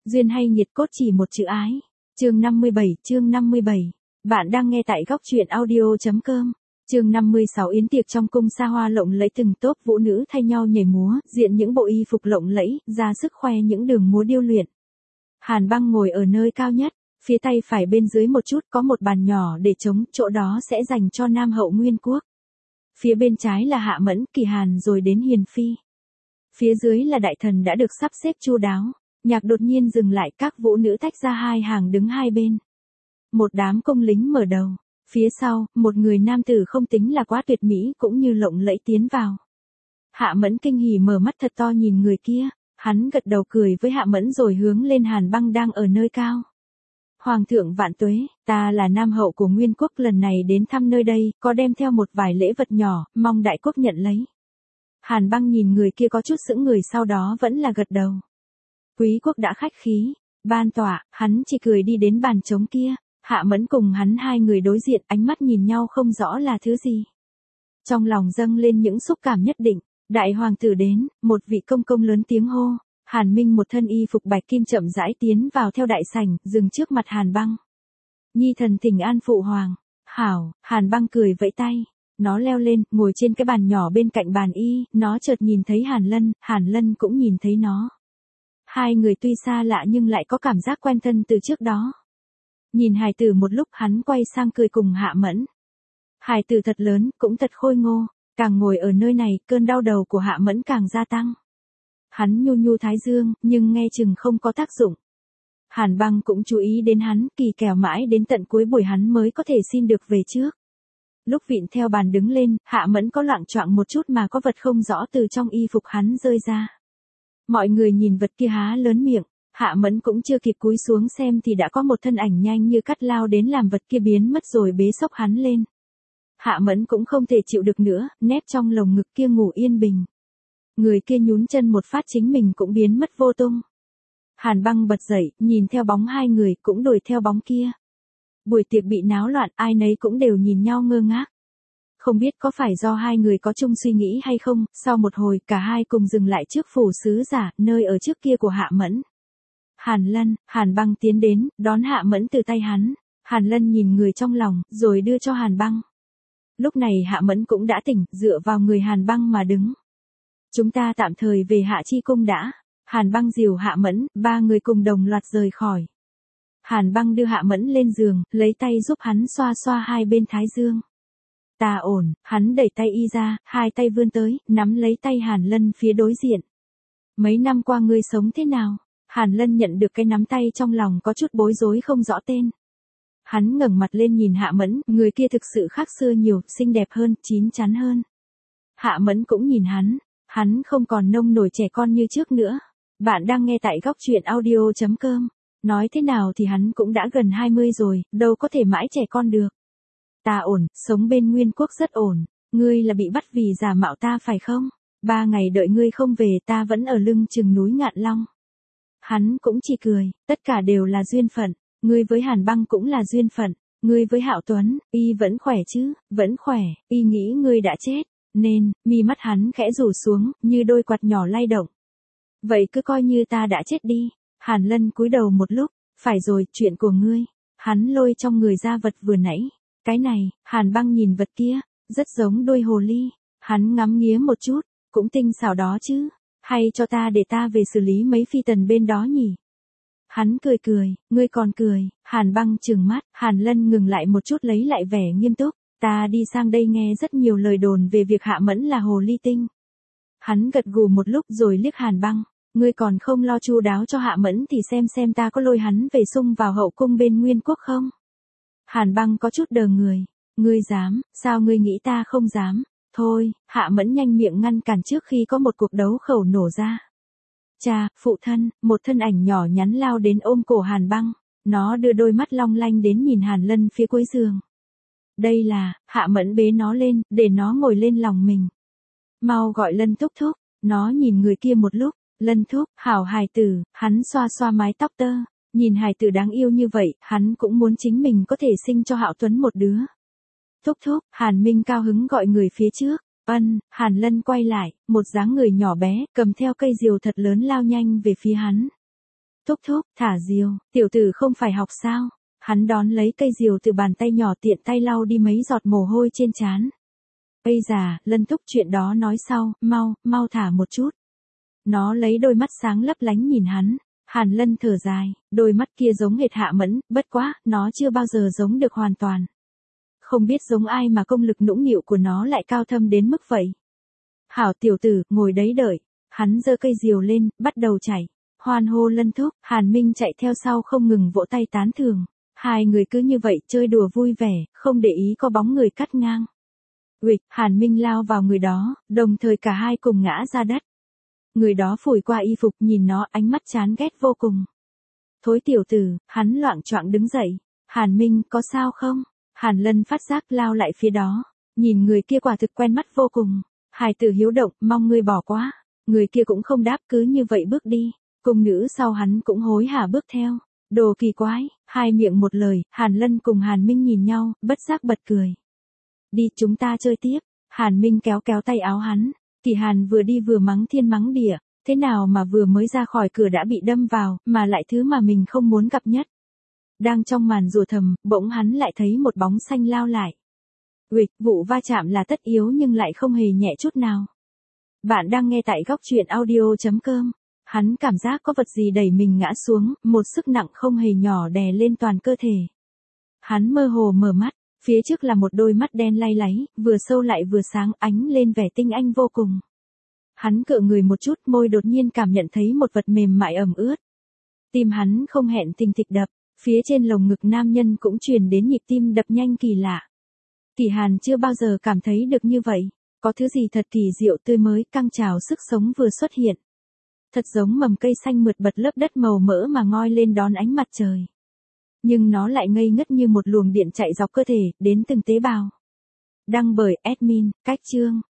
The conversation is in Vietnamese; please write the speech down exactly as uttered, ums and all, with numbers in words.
Duyên hay nhiệt cốt chỉ một chữ ái. Chương năm mươi bảy, chương năm mươi bảy. Bạn đang nghe tại góc truyện audio.com. Chương năm mươi sáu. Yến tiệc trong cung xa hoa lộng lẫy, từng tốp vũ nữ thay nhau nhảy múa, diện những bộ y phục lộng lẫy, ra sức khoe những đường múa điêu luyện. Hàn Băng ngồi ở nơi cao nhất, phía tay phải bên dưới một chút có một bàn nhỏ để trống, chỗ đó sẽ dành cho Nam hậu Nguyên quốc. Phía bên trái là Hạ Mẫn, Kỳ Hàn rồi đến Hiền phi. Phía dưới là đại thần đã được sắp xếp chu đáo. Nhạc đột nhiên dừng lại, các vũ nữ tách ra hai hàng đứng hai bên. Một đám công lính mở đầu. Phía sau, một người nam tử không tính là quá tuyệt mỹ cũng như lộng lẫy tiến vào. Hạ Mẫn kinh hỉ mở mắt thật to nhìn người kia. Hắn gật đầu cười với Hạ Mẫn rồi hướng lên Hàn Băng đang ở nơi cao. Hoàng thượng vạn tuế, ta là Nam hậu của Nguyên quốc, lần này đến thăm nơi đây, có đem theo một vài lễ vật nhỏ, mong đại quốc nhận lấy. Hàn Băng nhìn người kia có chút sững người, sau đó vẫn là gật đầu. Quý quốc đã khách khí, ban tọa, hắn chỉ cười đi đến bàn trống kia. Hạ Mẫn cùng hắn hai người đối diện, ánh mắt nhìn nhau không rõ là thứ gì. Trong lòng dâng lên những xúc cảm nhất định. Đại hoàng tử đến, một vị công công lớn tiếng hô. Hàn Minh một thân y phục bạch kim chậm rãi tiến vào theo đại sảnh, dừng trước mặt Hàn Băng. Nhi thần thỉnh an phụ hoàng. Hảo, Hàn Băng cười vẫy tay. Nó leo lên, ngồi trên cái bàn nhỏ bên cạnh bàn y, nó chợt nhìn thấy Hàn Lân, Hàn Lân cũng nhìn thấy nó. Hai người tuy xa lạ nhưng lại có cảm giác quen thân từ trước đó. Nhìn hài tử một lúc, hắn quay sang cười cùng Hạ Mẫn. Hài tử thật lớn, cũng thật khôi ngô, càng ngồi ở nơi này, cơn đau đầu của Hạ Mẫn càng gia tăng. Hắn nhu nhu thái dương, nhưng nghe chừng không có tác dụng. Hàn Băng cũng chú ý đến hắn, kỳ kèo mãi đến tận cuối buổi hắn mới có thể xin được về trước. Lúc vịn theo bàn đứng lên, Hạ Mẫn có loạng choạng một chút mà có vật không rõ từ trong y phục hắn rơi ra. Mọi người nhìn vật kia há lớn miệng, Hạ Mẫn cũng chưa kịp cúi xuống xem thì đã có một thân ảnh nhanh như cắt lao đến làm vật kia biến mất rồi bế xốc hắn lên. Hạ Mẫn cũng không thể chịu được nữa, nép trong lồng ngực kia ngủ yên bình. Người kia nhún chân một phát chính mình cũng biến mất vô tung. Hàn Băng bật dậy, nhìn theo bóng hai người cũng đuổi theo bóng kia. Buổi tiệc bị náo loạn, ai nấy cũng đều nhìn nhau ngơ ngác. Không biết có phải do hai người có chung suy nghĩ hay không, sau một hồi cả hai cùng dừng lại trước phủ sứ giả, nơi ở trước kia của Hạ Mẫn. Hàn Lân, Hàn Băng tiến đến, đón Hạ Mẫn từ tay hắn. Hàn Lân nhìn người trong lòng, rồi đưa cho Hàn Băng. Lúc này Hạ Mẫn cũng đã tỉnh, dựa vào người Hàn Băng mà đứng. Chúng ta tạm thời về Hạ Chi cung đã. Hàn Băng dìu Hạ Mẫn, ba người cùng đồng loạt rời khỏi. Hàn Băng đưa Hạ Mẫn lên giường, lấy tay giúp hắn xoa xoa hai bên thái dương. Ta ổn, hắn đẩy tay y ra, hai tay vươn tới, nắm lấy tay Hàn Lân phía đối diện. Mấy năm qua ngươi sống thế nào? Hàn Lân nhận được cái nắm tay trong lòng có chút bối rối không rõ tên. Hắn ngẩng mặt lên nhìn Hạ Mẫn, người kia thực sự khác xưa nhiều, xinh đẹp hơn, chín chắn hơn. Hạ Mẫn cũng nhìn hắn, hắn không còn nông nổi trẻ con như trước nữa. Bạn đang nghe tại góc truyện audio.com. Nói thế nào thì hắn cũng đã gần hai mươi rồi, đâu có thể mãi trẻ con được. Ta ổn, sống bên Nguyên quốc rất ổn. Ngươi là bị bắt vì giả mạo ta phải không? Ba ngày đợi ngươi không về, ta vẫn ở lưng chừng núi Ngạn Long. Hắn cũng chỉ cười, tất cả đều là duyên phận. Ngươi với Hàn Băng cũng là duyên phận. Ngươi với Hạo Tuấn, y vẫn khỏe chứ? Vẫn khỏe, y nghĩ ngươi đã chết. Nên, mi mắt hắn khẽ rủ xuống, như đôi quạt nhỏ lay động. Vậy cứ coi như ta đã chết đi. Hàn Lân cúi đầu một lúc. Phải rồi, chuyện của ngươi. Hắn lôi trong người ra vật vừa nãy. Cái này, Hàn Băng nhìn vật kia, rất giống đuôi hồ ly. Hắn ngắm nghía một chút, cũng tinh xảo đó chứ. Hay cho ta để ta về xử lý mấy phi tần bên đó nhỉ? Hắn cười cười, ngươi còn cười. Hàn Băng trừng mắt, Hàn Lân ngừng lại một chút lấy lại vẻ nghiêm túc. Ta đi sang đây nghe rất nhiều lời đồn về việc Hạ Mẫn là hồ ly tinh. Hắn gật gù một lúc rồi liếc Hàn Băng. Ngươi còn không lo chu đáo cho Hạ Mẫn thì xem xem ta có lôi hắn về xung vào hậu cung bên Nguyên quốc không? Hàn Băng có chút đờ người. Ngươi dám, sao ngươi nghĩ ta không dám? Thôi, Hạ Mẫn nhanh miệng ngăn cản trước khi có một cuộc đấu khẩu nổ ra. Cha, phụ thân, một thân ảnh nhỏ nhắn lao đến ôm cổ Hàn Băng. Nó đưa đôi mắt long lanh đến nhìn Hàn Lân phía cuối giường. Đây là, Hạ Mẫn bế nó lên, để nó ngồi lên lòng mình. Mau gọi Lân thúc thúc. Nó nhìn người kia một lúc. Lân thúc, hảo hài tử, hắn xoa xoa mái tóc tơ. Nhìn hài tử đáng yêu như vậy, hắn cũng muốn chính mình có thể sinh cho Hạo Tuấn một đứa. Thúc thúc, Hàn Minh cao hứng gọi người phía trước. Ân, Hàn Lân quay lại, một dáng người nhỏ bé, cầm theo cây diều thật lớn lao nhanh về phía hắn. Thúc thúc, thả diều, tiểu tử không phải học sao? Hắn đón lấy cây diều từ bàn tay nhỏ tiện tay lau đi mấy giọt mồ hôi trên trán. Ây già, Lân thúc chuyện đó nói sau, mau, mau thả một chút. Nó lấy đôi mắt sáng lấp lánh nhìn hắn. Hàn Lân thở dài, đôi mắt kia giống hệt Hạ Mẫn, bất quá, nó chưa bao giờ giống được hoàn toàn. Không biết giống ai mà công lực nũng nịu của nó lại cao thâm đến mức vậy. Hảo tiểu tử, ngồi đấy đợi. Hắn giơ cây diều lên, bắt đầu chạy. Hoan hô Lân thúc, Hàn Minh chạy theo sau không ngừng vỗ tay tán thưởng. Hai người cứ như vậy chơi đùa vui vẻ, không để ý có bóng người cắt ngang. Uịch, Hàn Minh lao vào người đó, đồng thời cả hai cùng ngã ra đất. Người đó phủi qua y phục nhìn nó ánh mắt chán ghét vô cùng. Thối tiểu tử, hắn loạng choạng đứng dậy. Hàn Minh, có sao không? Hàn Lân phát giác lao lại phía đó. Nhìn người kia quả thực quen mắt vô cùng. Hài tử hiếu động, mong ngươi bỏ qua. Người kia cũng không đáp cứ như vậy bước đi. Cung nữ sau hắn cũng hối hả bước theo. Đồ kỳ quái, hai miệng một lời, Hàn Lân cùng Hàn Minh nhìn nhau, bất giác bật cười. Đi chúng ta chơi tiếp. Hàn Minh kéo kéo tay áo hắn. Kỳ Hàn vừa đi vừa mắng thiên mắng địa, thế nào mà vừa mới ra khỏi cửa đã bị đâm vào, mà lại thứ mà mình không muốn gặp nhất. Đang trong màn rủa thầm, bỗng hắn lại thấy một bóng xanh lao lại. Uịch, vụ va chạm là tất yếu nhưng lại không hề nhẹ chút nào. Bạn đang nghe tại góc truyện audio chấm com. Hắn cảm giác có vật gì đẩy mình ngã xuống, một sức nặng không hề nhỏ đè lên toàn cơ thể. Hắn mơ hồ mở mắt. Phía trước là một đôi mắt đen lay láy, vừa sâu lại vừa sáng ánh lên vẻ tinh anh vô cùng. Hắn cựa người một chút môi đột nhiên cảm nhận thấy một vật mềm mại ẩm ướt. Tim hắn không hẹn thình thịch đập, phía trên lồng ngực nam nhân cũng truyền đến nhịp tim đập nhanh kỳ lạ. Kỳ Hàn chưa bao giờ cảm thấy được như vậy, có thứ gì thật kỳ diệu tươi mới căng trào sức sống vừa xuất hiện. Thật giống mầm cây xanh mượt bật lớp đất màu mỡ mà ngoi lên đón ánh mặt trời. Nhưng nó lại ngây ngất như một luồng điện chạy dọc cơ thể, đến từng tế bào. Đăng bởi admin, cách chương.